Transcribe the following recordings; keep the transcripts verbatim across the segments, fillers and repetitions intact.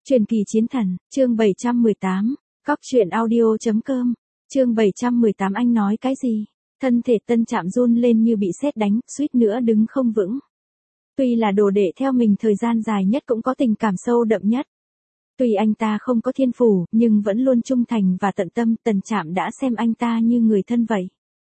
Truyền kỳ chiến thần, chương bảy trăm mười tám, Cóc truyện audio.com, chương bảy trăm mười tám. Anh nói cái gì? Thân thể Tân Trạm run lên như bị sét đánh, suýt nữa đứng không vững. Tuy là đồ đệ theo mình thời gian dài nhất cũng có tình cảm sâu đậm nhất. Tuy anh ta không có thiên phủ, nhưng vẫn luôn trung thành và tận tâm, Tân Trạm đã xem anh ta như người thân vậy.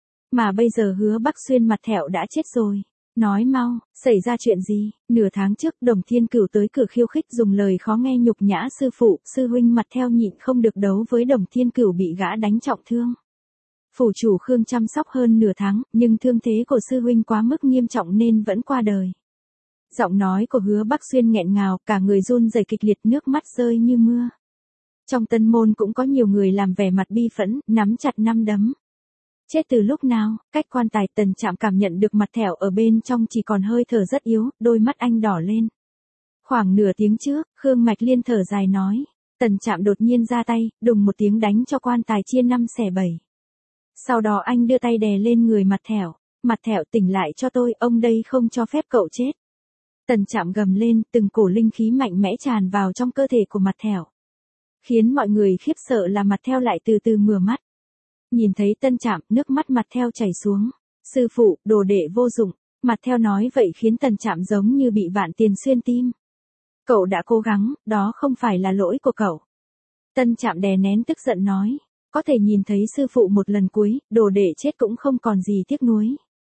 Mà bây giờ Hứa Bắc Xuyên mặt thẹo đã chết rồi. Nói mau, xảy ra chuyện gì? Nửa tháng trước Đồng Thiên Cửu tới cửa khiêu khích dùng lời khó nghe nhục nhã sư phụ, sư huynh mặt theo nhịn không được đấu với Đồng Thiên Cửu bị gã đánh trọng thương. Phủ chủ Khương chăm sóc hơn nửa tháng, nhưng thương thế của sư huynh quá mức nghiêm trọng nên vẫn qua đời. Giọng nói của Hứa Bắc Xuyên nghẹn ngào, cả người run rẩy kịch liệt, nước mắt rơi như mưa. Trong Tân Môn cũng có nhiều người làm vẻ mặt bi phẫn, nắm chặt nắm đấm. Chết từ lúc nào? Cách quan tài, Tần Trạm cảm nhận được mặt thẹo ở bên trong chỉ còn hơi thở rất yếu, đôi mắt anh đỏ lên. Khoảng nửa tiếng trước, Khương Mạch Liên thở dài nói. Tần Trạm đột nhiên ra tay, đùng một tiếng đánh cho quan tài chia năm xẻ bảy. Sau đó anh đưa tay đè lên người mặt thẹo. Mặt thẹo, tỉnh lại cho tôi, ông đây không cho phép cậu chết. Tần Trạm gầm lên, từng cổ linh khí mạnh mẽ tràn vào trong cơ thể của mặt thẹo. Khiến mọi người khiếp sợ là mặt thẹo lại từ từ mở mắt. Nhìn thấy Tân Trạm, nước mắt mặt theo chảy xuống. Sư phụ, đồ đệ vô dụng. Mặt theo nói vậy khiến Tần Trạm giống như bị vạn tiền xuyên tim. Cậu đã cố gắng, đó không phải là lỗi của cậu. Tân Trạm đè nén tức giận nói. Có thể nhìn thấy sư phụ một lần cuối, đồ đệ chết cũng không còn gì tiếc nuối.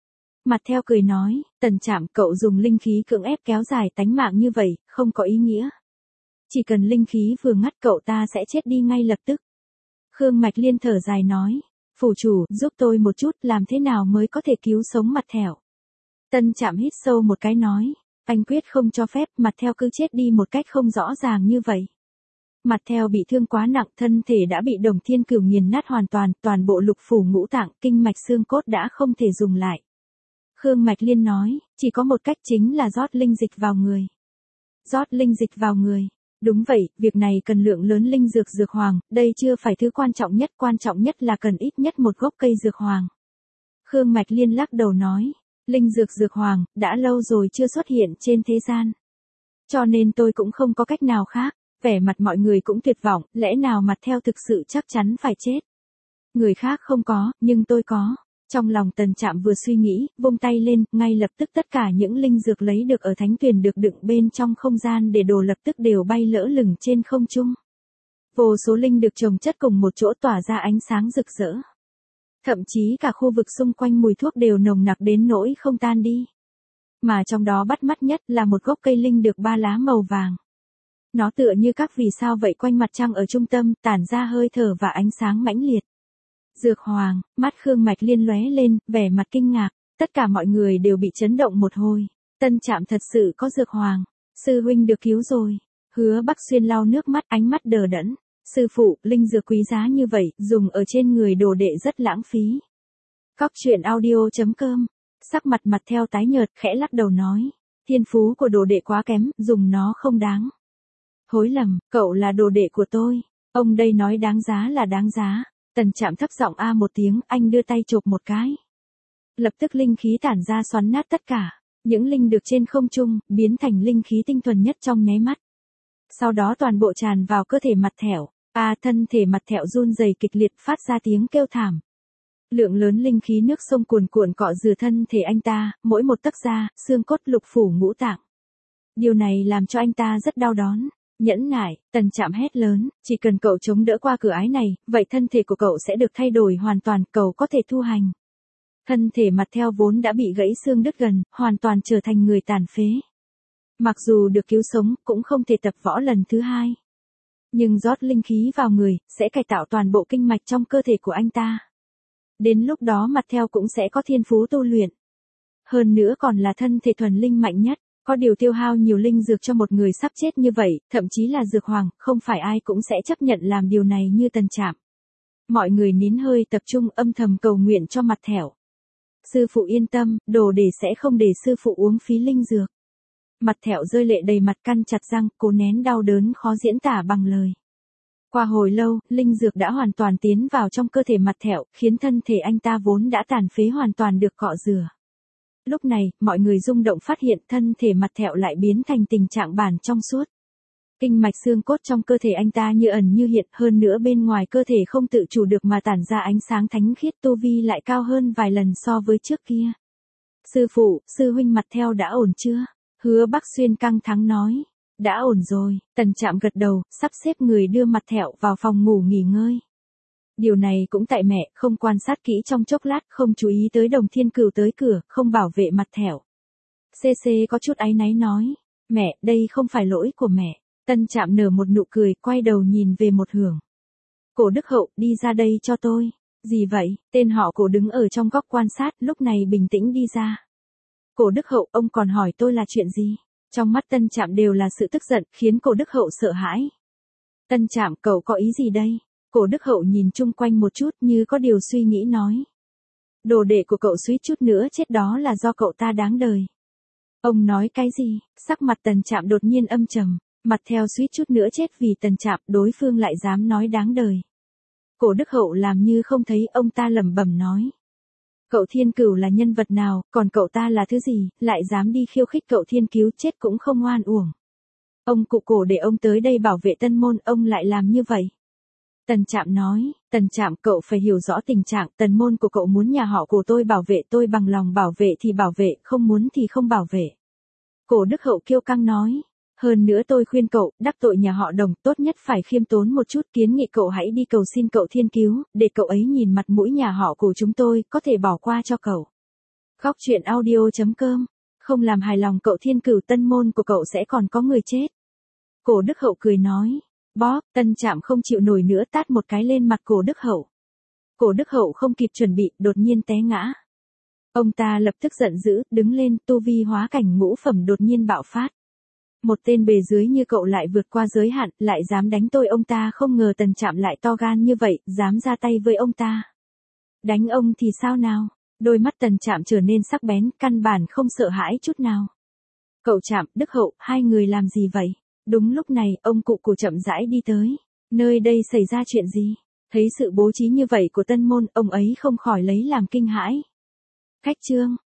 Mặt theo cười nói, Tần Trạm, cậu dùng linh khí cưỡng ép kéo dài tánh mạng như vậy, không có ý nghĩa. Chỉ cần linh khí vừa ngắt cậu ta sẽ chết đi ngay lập tức. Khương Mạch Liên thở dài nói. Phủ chủ, giúp tôi một chút, làm thế nào mới có thể cứu sống mặt thẹo. Tân Trạm hít sâu một cái nói. Anh quyết không cho phép mặt theo cứ chết đi một cách không rõ ràng như vậy. Mặt theo bị thương quá nặng, thân thể đã bị Đồng Thiên Cửu nghiền nát hoàn toàn, toàn bộ lục phủ ngũ tạng, kinh mạch xương cốt đã không thể dùng lại. Khương Mạch Liên nói, chỉ có một cách chính là rót linh dịch vào người. Rót linh dịch vào người. Đúng vậy, việc này cần lượng lớn linh dược dược hoàng, đây chưa phải thứ quan trọng nhất, quan trọng nhất là cần ít nhất một gốc cây dược hoàng. Khương Mạch Liên lắc đầu nói, linh dược dược hoàng, đã lâu rồi chưa xuất hiện trên thế gian. Cho nên tôi cũng không có cách nào khác, vẻ mặt mọi người cũng tuyệt vọng, lẽ nào mặt theo thực sự chắc chắn phải chết. Người khác không có, nhưng tôi có. Trong lòng Tần Trạm vừa suy nghĩ, vung tay lên, ngay lập tức tất cả những linh dược lấy được ở thánh tuyền được đựng bên trong không gian để đồ lập tức đều bay lỡ lửng trên không trung. Vô số linh được chồng chất cùng một chỗ tỏa ra ánh sáng rực rỡ. Thậm chí cả khu vực xung quanh mùi thuốc đều nồng nặc đến nỗi không tan đi. Mà trong đó bắt mắt nhất là một gốc cây linh được ba lá màu vàng. Nó tựa như các vì sao vậy quanh mặt trăng ở trung tâm, tản ra hơi thở và ánh sáng mãnh liệt. Dược hoàng, mắt Khương Mạch Liên lóe lên, vẻ mặt kinh ngạc, tất cả mọi người đều bị chấn động một hồi. Tân Trạm thật sự có dược hoàng, sư huynh được cứu rồi. Hứa Bắc Xuyên lau nước mắt, ánh mắt đờ đẫn. Sư phụ, linh dược quý giá như vậy, dùng ở trên người đồ đệ rất lãng phí. Cóc truyện audio.com, sắc mặt mặt theo tái nhợt, khẽ lắc đầu nói. Thiên phú của đồ đệ quá kém, dùng nó không đáng. Hối lầm, cậu là đồ đệ của tôi. Ông đây nói đáng giá là đáng giá. Tần Trạm thấp giọng a một tiếng, anh đưa tay chộp một cái. Lập tức linh khí tản ra xoắn nát tất cả, những linh được trên không trung, biến thành linh khí tinh thuần nhất trong nháy mắt. Sau đó toàn bộ tràn vào cơ thể mặt thẹo, a thân thể mặt thẹo run rẩy kịch liệt phát ra tiếng kêu thảm. Lượng lớn linh khí nước sông cuồn cuộn cọ rửa thân thể anh ta, mỗi một tấc da, xương cốt lục phủ ngũ tạng. Điều này làm cho anh ta rất đau đớn. Nhẫn nại, Tần Trạm hét lớn, chỉ cần cậu chống đỡ qua cửa ải này, vậy thân thể của cậu sẽ được thay đổi hoàn toàn, cậu có thể thu hành. Thân thể mặt theo vốn đã bị gãy xương đứt gần, hoàn toàn trở thành người tàn phế. Mặc dù được cứu sống, cũng không thể tập võ lần thứ hai. Nhưng rót linh khí vào người, sẽ cải tạo toàn bộ kinh mạch trong cơ thể của anh ta. Đến lúc đó mặt theo cũng sẽ có thiên phú tu luyện. Hơn nữa còn là thân thể thuần linh mạnh nhất. Có điều tiêu hao nhiều linh dược cho một người sắp chết như vậy, thậm chí là dược hoàng, không phải ai cũng sẽ chấp nhận làm điều này như Tần Trạm. Mọi người nín hơi tập trung âm thầm cầu nguyện cho mặt thẹo. Sư phụ yên tâm, đồ để sẽ không để sư phụ uống phí linh dược. Mặt thẹo rơi lệ đầy mặt, căn chặt răng, cố nén đau đớn khó diễn tả bằng lời. Qua hồi lâu, linh dược đã hoàn toàn tiến vào trong cơ thể mặt thẹo, khiến thân thể anh ta vốn đã tàn phế hoàn toàn được cọ rửa. Lúc này, mọi người rung động phát hiện thân thể mặt thẹo lại biến thành tình trạng bản trong suốt. Kinh mạch xương cốt trong cơ thể anh ta như ẩn như hiện, hơn nữa bên ngoài cơ thể không tự chủ được mà tản ra ánh sáng thánh khiết, tu vi lại cao hơn vài lần so với trước kia. Sư phụ, sư huynh mặt theo đã ổn chưa? Hứa Bắc Xuyên căng thẳng nói. Đã ổn rồi, Tần Trạm gật đầu, sắp xếp người đưa mặt thẹo vào phòng ngủ nghỉ ngơi. Điều này cũng tại mẹ, không quan sát kỹ trong chốc lát, không chú ý tới Đồng Thiên Cửu tới cửa, không bảo vệ mặt thẹo. Xê xê có chút áy náy nói. Mẹ, đây không phải lỗi của mẹ. Tân Trạm nở một nụ cười, quay đầu nhìn về một hướng. Cổ Đức Hậu, đi ra đây cho tôi. Gì vậy? Tên họ Cổ đứng ở trong góc quan sát, lúc này bình tĩnh đi ra. Cổ Đức Hậu, ông còn hỏi tôi là chuyện gì? Trong mắt Tân Trạm đều là sự tức giận, khiến Cổ Đức Hậu sợ hãi. Tân Trạm, cậu có ý gì đây? Cổ Đức Hậu nhìn chung quanh một chút như có điều suy nghĩ nói. Đồ đệ của cậu suýt chút nữa chết đó là do cậu ta đáng đời. Ông nói cái gì? Sắc mặt Tần Trạm đột nhiên âm trầm, mặt theo suýt chút nữa chết vì Tần Trạm, đối phương lại dám nói đáng đời. Cổ Đức Hậu làm như không thấy, ông ta lẩm bẩm nói. Cậu Thiên Cửu là nhân vật nào, còn cậu ta là thứ gì, lại dám đi khiêu khích cậu Thiên Cứu, chết cũng không oan uổng. Ông cụ Cổ để ông tới đây bảo vệ Tân Môn, ông lại làm như vậy. Tần Trạm nói, Tần Trạm, cậu phải hiểu rõ tình trạng, Tần Môn của cậu muốn nhà họ của tôi bảo vệ, tôi bằng lòng bảo vệ thì bảo vệ, không muốn thì không bảo vệ. Cổ Đức Hậu kiêu căng nói. Hơn nữa tôi khuyên cậu, đắc tội nhà họ Đồng, tốt nhất phải khiêm tốn một chút, kiến nghị cậu hãy đi cầu xin cậu Thiên Cứu, để cậu ấy nhìn mặt mũi nhà họ của chúng tôi, có thể bỏ qua cho cậu. Góc truyện audio chấm com, không làm hài lòng cậu Thiên Cửu, Tân Môn của cậu sẽ còn có người chết. Cổ Đức Hậu cười nói. Bóp, Tân Trạm không chịu nổi nữa tát một cái lên mặt Cổ Đức Hậu. Cổ Đức Hậu không kịp chuẩn bị, đột nhiên té ngã. Ông ta lập tức giận dữ, đứng lên, tu vi hóa cảnh ngũ phẩm đột nhiên bạo phát. Một tên bề dưới như cậu lại vượt qua giới hạn, lại dám đánh tôi, ông ta không ngờ Tần Trạm lại to gan như vậy, dám ra tay với ông ta. Đánh ông thì sao nào? Đôi mắt Tần Trạm trở nên sắc bén, căn bản không sợ hãi chút nào. Cậu Trạm, Đức Hậu, hai người làm gì vậy? Đúng lúc này, ông cụ của chậm rãi đi tới. Nơi đây xảy ra chuyện gì? Thấy sự bố trí như vậy của Tân Môn, ông ấy không khỏi lấy làm kinh hãi. Khách trương,